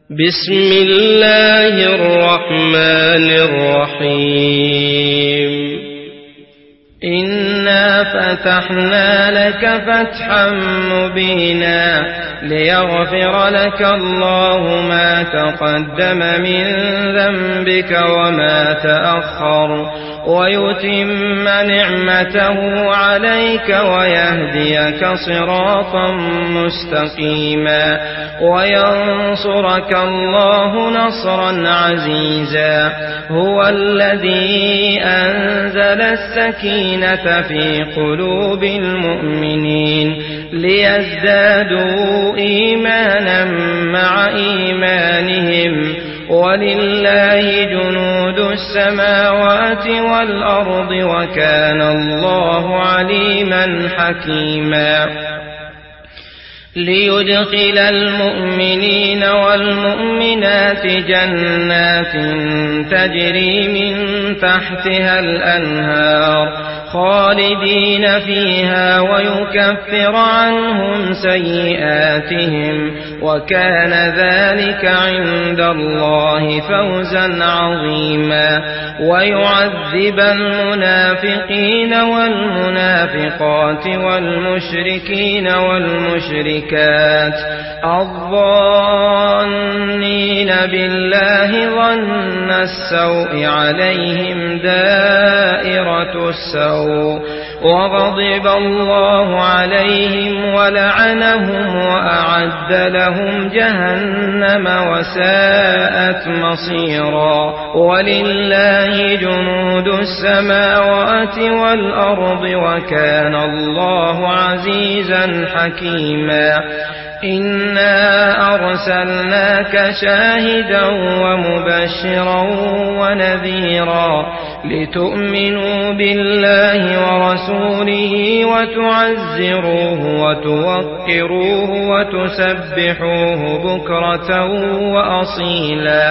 بسم الله الرحمن الرحيم إنا فتحنا لك فتحا مبينا ليغفر لك الله ما تقدم من ذنبك وما تأخر ويتم نعمته عليك ويهديك صراطا مستقيما وينصرك الله نصرا عزيزا هو الذي أنزل السكينة في قلوب المؤمنين ليزدادوا إيمانا مع إيمانهم ولله جنود السماوات والأرض وكان الله عليما حكيما ليدخل المؤمنين والمؤمنات جنات تجري من تحتها الأنهار خالدين فيها ويكفر عنهم سيئاتهم وكان ذلك عند الله فوزا عظيما ويعذب المنافقين والمنافقات والمشركين والمشركات الظانين بالله ظن السوء عليهم دائرة السوء وغضب الله عليهم ولعنهم وأعد لهم جهنم وساءت مصيرا ولله جنود السماوات والأرض وكان الله عزيزا حكيما إنا أرسلناك شاهدا ومبشرا ونذيرا لتؤمنوا بالله ورسوله وتعزروه وتوقروه وتسبحوه بكرة وأصيلا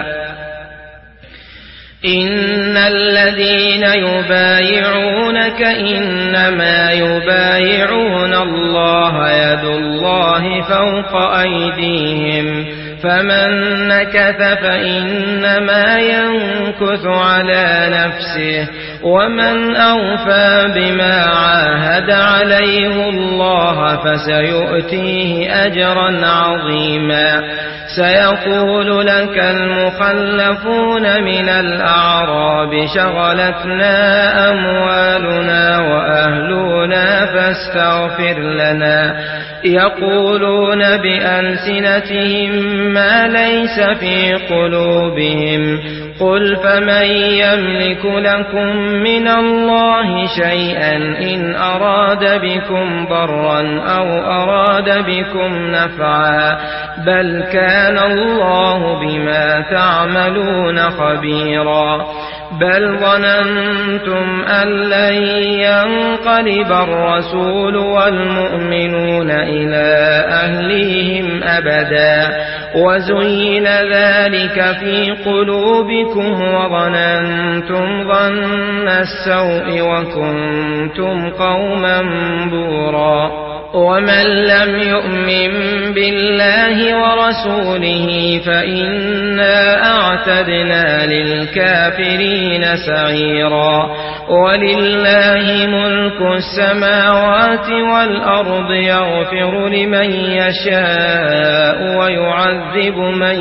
إن الذين يبايعونك إنما يبايعون الله يد الله فوق أيديهم فمن نكث فإنما ينكث على نفسه ومن أوفى بما عاهد عليه الله فسيؤتيه أجرا عظيما سيقول لك المخلفون من الأعراب شغلتنا أموالنا وأهلنا فاستغفر لنا يقولون بألسنتهم ما ليس في قلوبهم قل فمن يملك لكم من الله شيئا إن أراد بكم ضرا أو أراد بكم نفعا بل كان الله بما تعملون خبيرا بل ظننتم أن لن ينقلب الرسول والمؤمنون إلى أهليهم أبدا وزين ذلك في قلوبكم وظننتم ظن السوء وكنتم قوما بورا ومن لم يؤمن بالله ورسوله فإنا أعتدنا للكافرين سعيرا ولله ملك السماوات والأرض يغفر لمن يشاء ويعذب من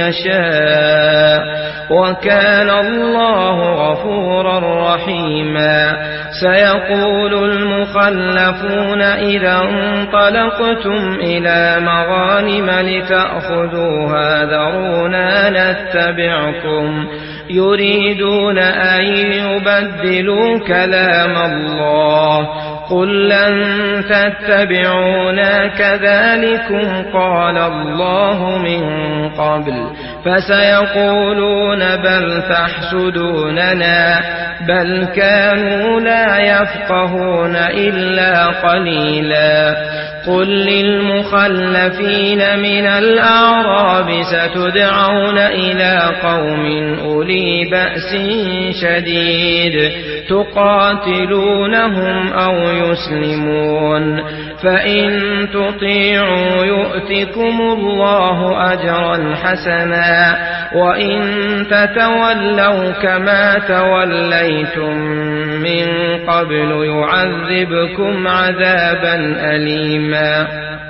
يشاء وكان الله غفورا رحيما سيقول المخلفون إذا انطلقتم إلى مغانم لتأخذوها ذرونا نتبعكم يريدون أن يبدلوا كلام الله قل لن تتبعونا كذلكم قال الله من قبل فسيقولون بل تحسدوننا بل كانوا لا يفقهون إلا قليلا قل للمخلفين من الأعراب ستدعون إلى قوم أولي بأس شديد تقاتلونهم أو يسلمون فإن تطيعوا يؤتكم الله أجرا حسنا وإن تتولوا كما توليتم من قبل يعذبكم عذابا أليما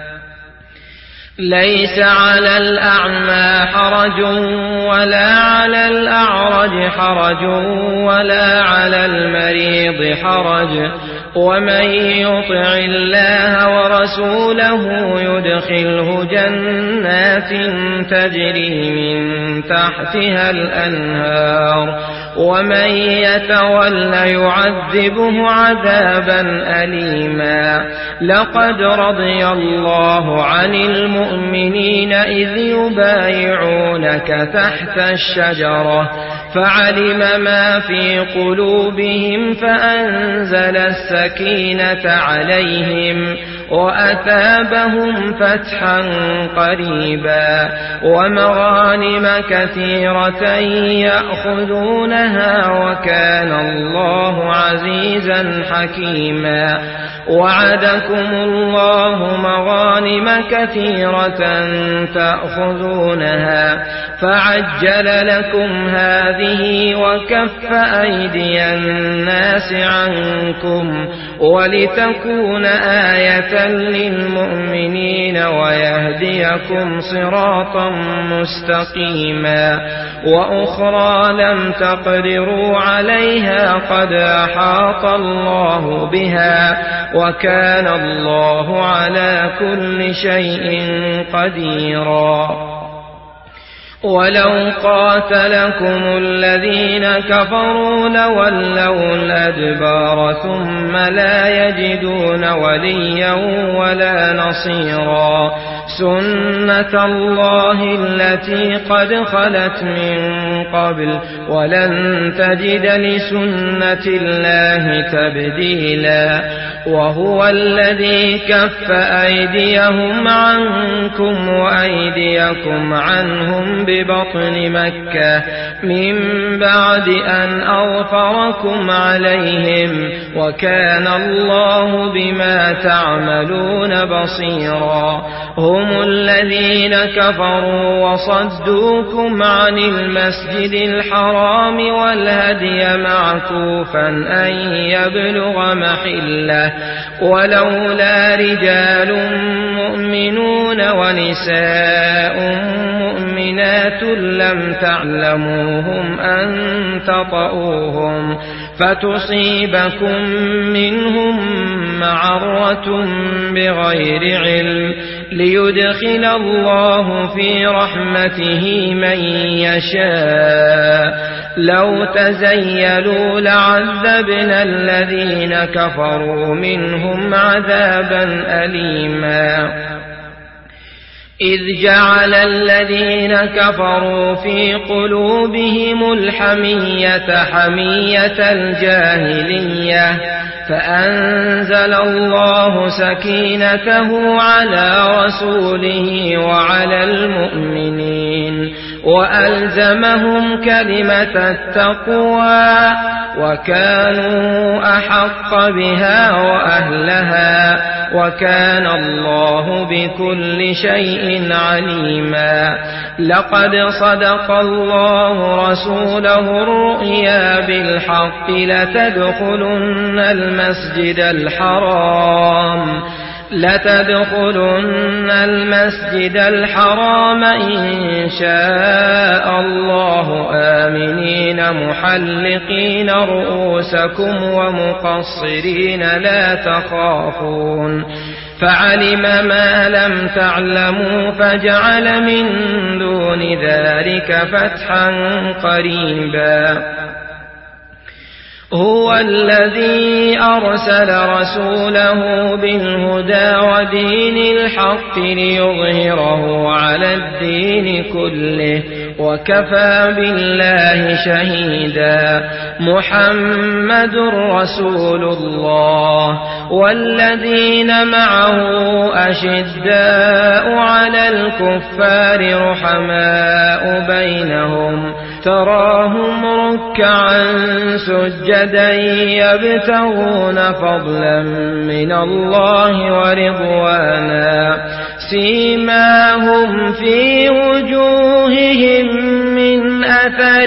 ليس على الأعمى حرج ولا على الأعرج حرج ولا على المريض حرج ومن يطع الله ورسوله يدخله جنات تجري من تحتها الأنهار ومن يتول يعذبه عذابا أليما لقد رضي الله عن المؤمنين إذ يبايعونك تحت الشجرة فعلم ما في قلوبهم فأنزل السكينة عليهم وأثابهم فتحا قريبا ومغانم كثيرة يأخذونها وكان الله عزيزا حكيما وعدكم الله مغانم كثيرة تأخذونها فعجل لكم هذه وكف أيدي الناس عنكم ولتكون آية للمؤمنين ويهديكم صراطا مستقيما وأخرى لم تقدروا عليها قد أحاط الله بها وكان الله على كل شيء قديرا ولو قاتلكم الذين كفروا لولوا الأدبار ثم لا يجدون وليا ولا نصيرا سنة الله التي قد خلت من قبل ولن تجد لسنة الله تبديلا وهو الذي كف أيديهم عنكم وأيديكم عنهم ببطن مكة من بعد أن أظفركم عليهم وكان الله بما تعملون بصيرا هم الذين كفروا وصدوكم عن المسجد الحرام والهدي معكوفا أن يبلغ محله ولولا رجال مؤمنون ونساء مؤمنات لم تعلموهم أن تطؤوهم فتصيبكم منهم معرة بغير علم ليدخل الله في رحمته من يشاء لو تزيلوا لعذبنا الذين كفروا منهم عذابا أليما إذ جعل الذين كفروا في قلوبهم الحمية حمية الجاهلية فأنزل الله سكينته على رسوله وعلى المؤمنين وألزمهم كلمة التقوى وكانوا أحق بها وأهلها وكان الله بكل شيء عليما لقد صدق الله رسوله الرؤيا بالحق لتدخلن المسجد الحرام إن شاء الله آمنين محلقين رؤوسكم ومقصرين لا تخافون فعلم ما لم تعلموا فجعل من دون ذلك فتحا قريبا هو الذي أرسل رسوله بالهدى ودين الحق ليظهره على الدين كله وكفى بالله شهيدا. محمد رسول الله والذين معه أشداء على الكفار رحماء بينهم تراهم ركعا سجدا يبتغون فضلا من الله ورضوانا سيماهم في وجوههم من أثر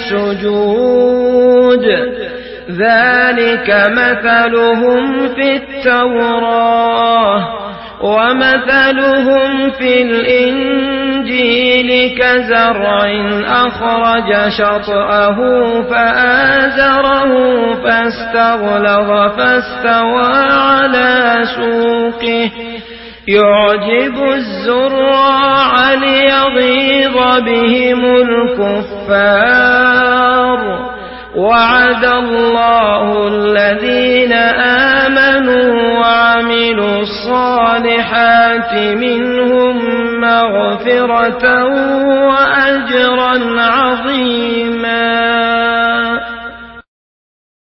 السجود ذلك مثلهم في التوراة ومثلهم في الإنجيل كزرع أخرج شطأه فآزره فاستغلظ فاستوى على سوقه يعجب الزراع ليغيظ بهم الكفار. وعد الله الذين آمنوا وعملوا الصالحات منهم مغفرة وأجرا عظيما.